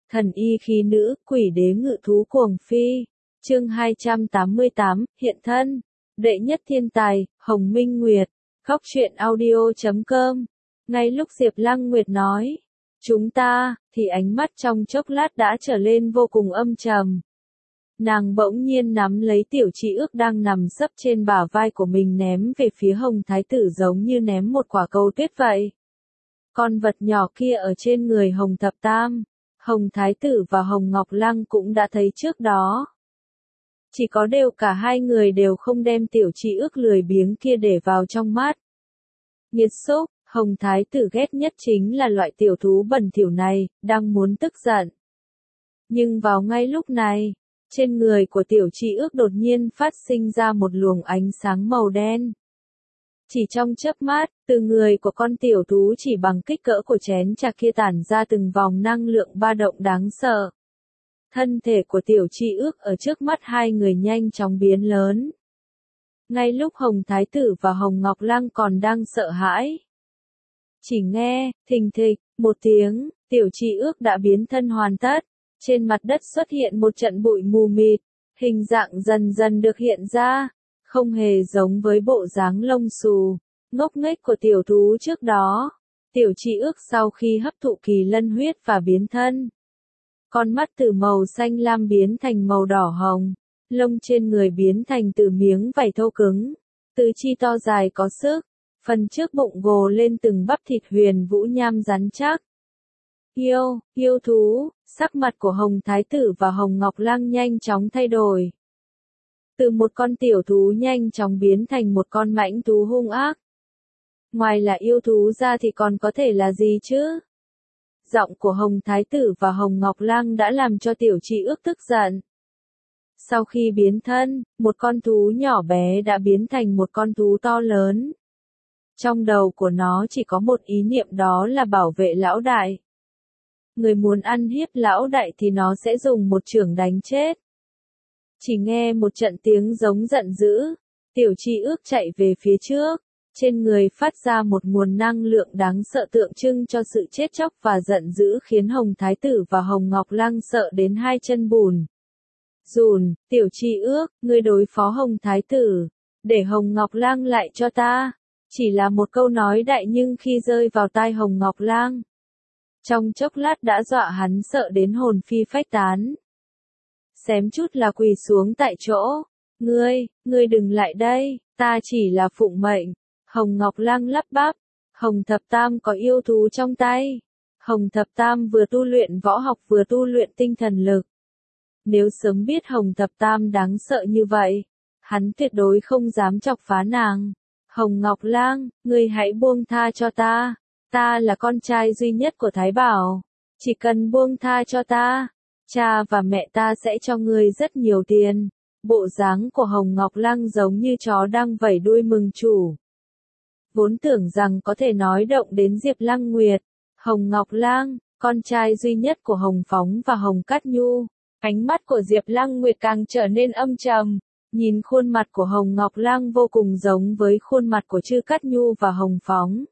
Thần y khí nữ, quỷ đế ngự thú cuồng phi. Chương 288, hiện thân. Đệ nhất thiên tài, Hồng Minh Nguyệt. Góc truyện audio.com. Ngay lúc Diệp Lăng Nguyệt nói, chúng ta, thì ánh mắt trong chốc lát đã trở lên vô cùng âm trầm. Nàng bỗng nhiên nắm lấy Tiểu Trì Ước đang nằm sấp trên bả vai của mình ném về phía Hồng Thái Tử giống như ném một quả cầu tuyết vậy. Con vật nhỏ kia ở trên người Hồng Thập Tam, Hồng Thái Tử và Hồng Ngọc Lăng cũng đã thấy trước đó. Chỉ có điều cả hai người đều không đem Tiểu Trì Ước lười biếng kia để vào trong mắt. Nghiệt xúc, Hồng Thái Tử ghét nhất chính là loại tiểu thú bẩn thỉu này, đang muốn tức giận. Nhưng vào ngay lúc này, trên người của Tiểu Trì Ước đột nhiên phát sinh ra một luồng ánh sáng màu đen. Chỉ trong chớp mắt, từ người của con tiểu thú chỉ bằng kích cỡ của chén trà kia tản ra từng vòng năng lượng ba động đáng sợ. Thân thể của Tiểu Trì Ước ở trước mắt hai người nhanh chóng biến lớn. Ngay lúc Hồng Thái Tử và Hồng Ngọc Lăng còn đang sợ hãi. Chỉ nghe, thình thịch, một tiếng, Tiểu Trì Ước đã biến thân hoàn tất. Trên mặt đất xuất hiện một trận bụi mù mịt, hình dạng dần dần được hiện ra, không hề giống với bộ dáng lông xù, ngốc nghếch của tiểu thú trước đó. Tiểu Trì Ước sau khi hấp thụ kỳ lân huyết và biến thân, con mắt từ màu xanh lam biến thành màu đỏ hồng, lông trên người biến thành từ miếng vảy thô cứng, tứ chi to dài có sức, phần trước bụng gồ lên từng bắp thịt huyền vũ nham rắn chắc. Yêu thú, sắc mặt của Hồng Thái Tử và Hồng Ngọc Lăng nhanh chóng thay đổi. Từ một con tiểu thú nhanh chóng biến thành một con mãnh thú hung ác. Ngoài là yêu thú ra thì còn có thể là gì chứ? Giọng của Hồng Thái Tử và Hồng Ngọc Lăng đã làm cho Tiểu Trì Ước tức giận. Sau khi biến thân, một con thú nhỏ bé đã biến thành một con thú to lớn. Trong đầu của nó chỉ có một ý niệm, đó là bảo vệ lão đại. Người muốn ăn hiếp lão đại thì nó sẽ dùng một chưởng đánh chết. Chỉ nghe một trận tiếng giống giận dữ, Tiểu Trì Ước chạy về phía trước, trên người phát ra một nguồn năng lượng đáng sợ tượng trưng cho sự chết chóc và giận dữ khiến Hồng Thái Tử và Hồng Ngọc Lăng sợ đến hai chân bùn rùn. Tiểu Trì Ước, ngươi đối phó Hồng Thái Tử, để Hồng Ngọc Lăng lại cho ta. Chỉ là một câu nói đại nhưng khi rơi vào tai Hồng Ngọc Lăng, trong chốc lát đã dọa hắn sợ đến hồn phi phách tán. Xém chút là quỳ xuống tại chỗ. Ngươi đừng lại đây, ta chỉ là phụng mệnh. Hồng Ngọc Lăng lắp bắp. Hồng Thập Tam có yêu thú trong tay. Hồng Thập Tam vừa tu luyện võ học vừa tu luyện tinh thần lực. Nếu sớm biết Hồng Thập Tam đáng sợ như vậy, hắn tuyệt đối không dám chọc phá nàng. Hồng Ngọc Lăng, ngươi hãy buông tha cho ta. Ta là con trai duy nhất của Thái Bảo. Chỉ cần buông tha cho ta, cha và mẹ ta sẽ cho ngươi rất nhiều tiền. Bộ dáng của Hồng Ngọc Lăng giống như chó đang vẩy đuôi mừng chủ. Vốn tưởng rằng có thể nói động đến Diệp Lăng Nguyệt. Hồng Ngọc Lăng, con trai duy nhất của Hồng Phóng và Hồng Cát Nhu. Ánh mắt của Diệp Lăng Nguyệt càng trở nên âm trầm. Nhìn khuôn mặt của Hồng Ngọc Lăng vô cùng giống với khuôn mặt của Trư Cát Nhu và Hồng Phóng.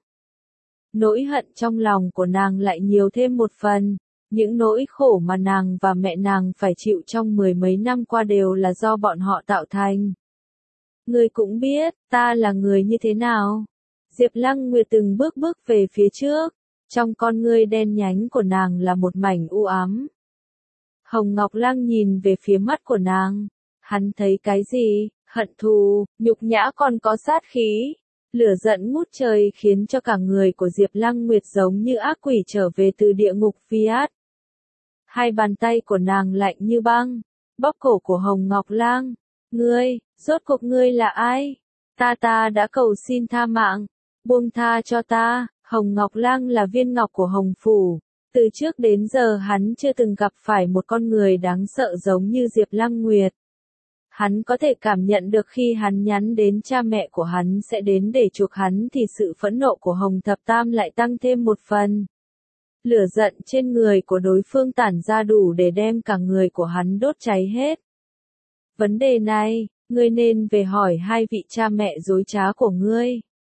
Nỗi hận trong lòng của nàng lại nhiều thêm một phần. Những nỗi khổ mà nàng và mẹ nàng phải chịu trong mười mấy năm qua đều là do bọn họ tạo thành. Ngươi cũng biết, ta là người như thế nào. Diệp Lăng Nguyệt từng bước về phía trước. Trong con ngươi đen nhánh của nàng là một mảnh u ám. Hồng Ngọc Lăng nhìn về phía mắt của nàng. Hắn thấy cái gì? Hận thù, nhục nhã còn có sát khí. Lửa giận ngút trời khiến cho cả người của Diệp Lăng Nguyệt giống như ác quỷ trở về từ địa ngục Fiat. Hai bàn tay của nàng lạnh như băng, bóp cổ của Hồng Ngọc Lăng. Ngươi, rốt cuộc ngươi là ai? Ta đã cầu xin tha mạng, buông tha cho ta. Hồng Ngọc Lăng là viên ngọc của Hồng Phủ. Từ trước đến giờ hắn chưa từng gặp phải một con người đáng sợ giống như Diệp Lăng Nguyệt. Hắn có thể cảm nhận được khi hắn nhắn đến cha mẹ của hắn sẽ đến để chuộc hắn thì sự phẫn nộ của Hồng Thập Tam lại tăng thêm một phần. Lửa giận trên người của đối phương tản ra đủ để đem cả người của hắn đốt cháy hết. Vấn đề này, ngươi nên về hỏi hai vị cha mẹ dối trá của ngươi.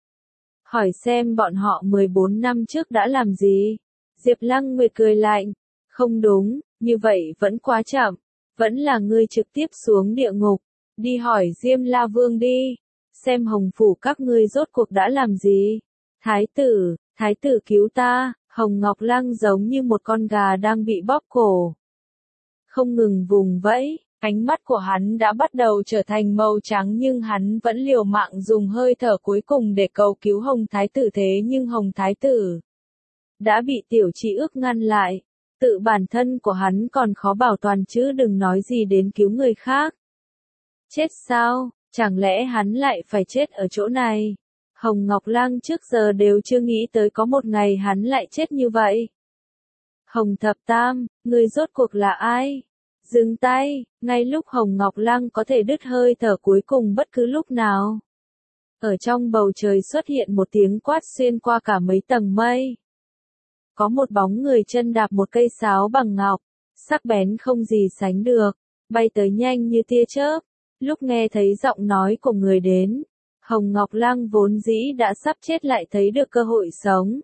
Hỏi xem bọn họ 14 năm trước đã làm gì. Diệp Lăng Nguyệt cười lạnh. Không đúng, Như vậy vẫn quá chậm, vẫn là ngươi trực tiếp xuống địa ngục, đi hỏi Diêm La Vương đi, xem Hồng Phủ các ngươi rốt cuộc đã làm gì. Thái tử cứu ta, Hồng Ngọc Lăng giống như một con gà đang bị bóp cổ. Không ngừng vùng vẫy, ánh mắt của hắn đã bắt đầu trở thành màu trắng nhưng hắn vẫn liều mạng dùng hơi thở cuối cùng để cầu cứu Hồng Thái tử thế nhưng Hồng Thái tử đã bị Tiểu Trì Ước ngăn lại. Tự bản thân của hắn còn khó bảo toàn chứ đừng nói gì đến cứu người khác. Chết sao, chẳng lẽ hắn lại phải chết ở chỗ này? Hồng Ngọc Lăng trước giờ đều chưa nghĩ tới có một ngày hắn lại chết như vậy. Hồng Thập Tam, người rốt cuộc là ai? Dừng tay, ngay lúc Hồng Ngọc Lăng có thể đứt hơi thở cuối cùng bất cứ lúc nào. Ở trong bầu trời xuất hiện một tiếng quát xuyên qua cả mấy tầng mây. Có một bóng người chân đạp một cây sáo bằng ngọc, sắc bén không gì sánh được, bay tới nhanh như tia chớp. Lúc nghe thấy giọng nói của người đến, Hồng Ngọc Lăng vốn dĩ đã sắp chết lại thấy được cơ hội sống.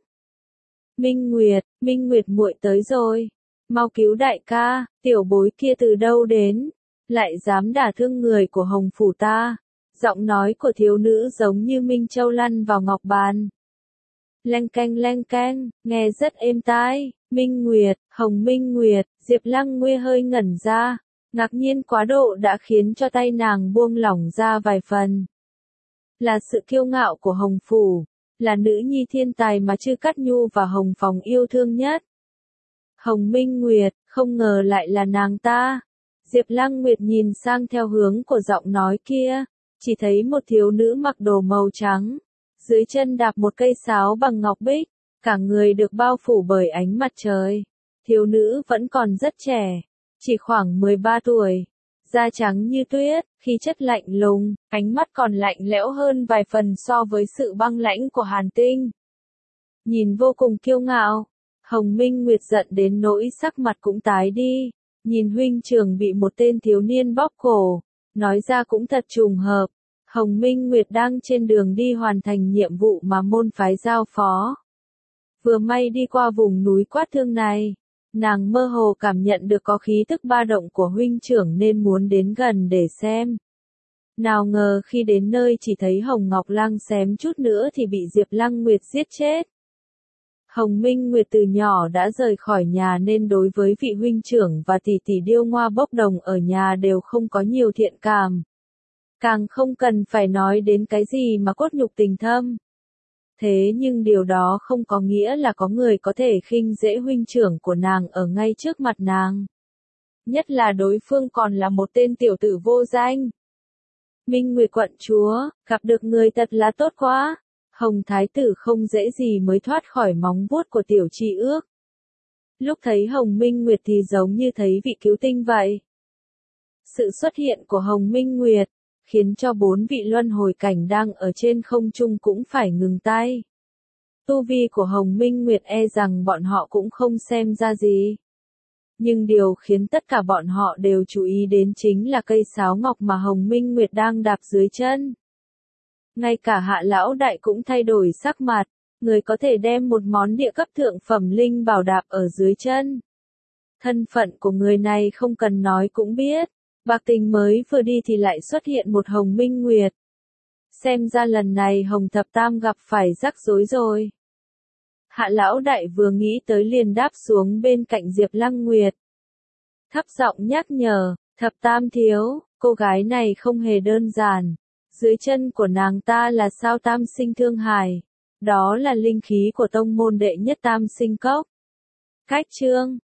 Minh Nguyệt muội tới rồi, mau cứu đại ca, tiểu bối kia từ đâu đến, lại dám đả thương người của Hồng Phủ ta. Giọng nói của thiếu nữ giống như Minh Châu lăn vào ngọc bàn. Leng keng, nghe rất êm tai. Minh Nguyệt, Diệp Lăng Nguê hơi ngẩn ra, ngạc nhiên quá độ đã khiến cho tay nàng buông lỏng ra vài phần. Là sự kiêu ngạo của Hồng Phủ, là nữ nhi thiên tài mà Chư Cát Nhu và Hồng Phòng yêu thương nhất. Hồng Minh Nguyệt, không ngờ lại là nàng ta. Diệp Lăng Nguyệt nhìn sang theo hướng của giọng nói kia, chỉ thấy một thiếu nữ mặc đồ màu trắng, dưới chân đạp một cây sáo bằng ngọc bích, cả người được bao phủ bởi ánh mặt trời. Thiếu nữ vẫn còn rất trẻ, chỉ khoảng 13 tuổi, da trắng như tuyết, khí chất lạnh lùng, ánh mắt còn lạnh lẽo hơn vài phần so với sự băng lãnh của Hàn Tinh. Nhìn vô cùng kiêu ngạo, Hồng Minh Nguyệt giận đến nỗi sắc mặt cũng tái đi, nhìn huynh trưởng bị một tên thiếu niên bóp cổ, nói ra cũng thật trùng hợp. Hồng Minh Nguyệt đang trên đường đi hoàn thành nhiệm vụ mà môn phái giao phó. Vừa may đi qua vùng núi Quát Thương này, nàng mơ hồ cảm nhận được có khí tức ba động của huynh trưởng nên muốn đến gần để xem. Nào ngờ khi đến nơi chỉ thấy Hồng Ngọc Lăng xém chút nữa thì bị Diệp Lăng Nguyệt giết chết. Hồng Minh Nguyệt từ nhỏ đã rời khỏi nhà nên đối với vị huynh trưởng và tỷ tỷ Điêu Ngoa bốc đồng ở nhà đều không có nhiều thiện cảm. Càng không cần phải nói đến cái gì mà cốt nhục tình thâm. Thế nhưng điều đó không có nghĩa là có người có thể khinh dễ huynh trưởng của nàng ở ngay trước mặt nàng. Nhất là đối phương còn là một tên tiểu tử vô danh. Minh Nguyệt quận chúa, gặp được người thật là tốt quá. Hồng Thái tử không dễ gì mới thoát khỏi móng vuốt của Tiểu Trì Ước. Lúc thấy Hồng Minh Nguyệt thì giống như thấy vị cứu tinh vậy. Sự xuất hiện của Hồng Minh Nguyệt khiến cho 4 vị luân hồi cảnh đang ở trên không trung cũng phải ngừng tay. Tu vi của Hồng Minh Nguyệt e rằng bọn họ cũng không xem ra gì. Nhưng điều khiến tất cả bọn họ đều chú ý đến chính là cây sáo ngọc mà Hồng Minh Nguyệt đang đạp dưới chân. Ngay cả Hạ lão đại cũng thay đổi sắc mặt, người có thể đem một món địa cấp thượng phẩm linh bảo đạp ở dưới chân. Thân phận của người này không cần nói cũng biết. Bạc Tình mới vừa đi thì lại xuất hiện một Hồng Minh Nguyệt. Xem ra lần này Hồng Thập Tam gặp phải rắc rối rồi. Hạ lão đại vừa nghĩ tới liền đáp xuống bên cạnh Diệp Lăng Nguyệt. Thấp giọng nhắc nhở, Thập Tam thiếu, cô gái này không hề đơn giản. Dưới chân của nàng ta là sao Tam Sinh Thương Hải. Đó là linh khí của tông môn đệ nhất Tam Sinh Cốc. Cách chương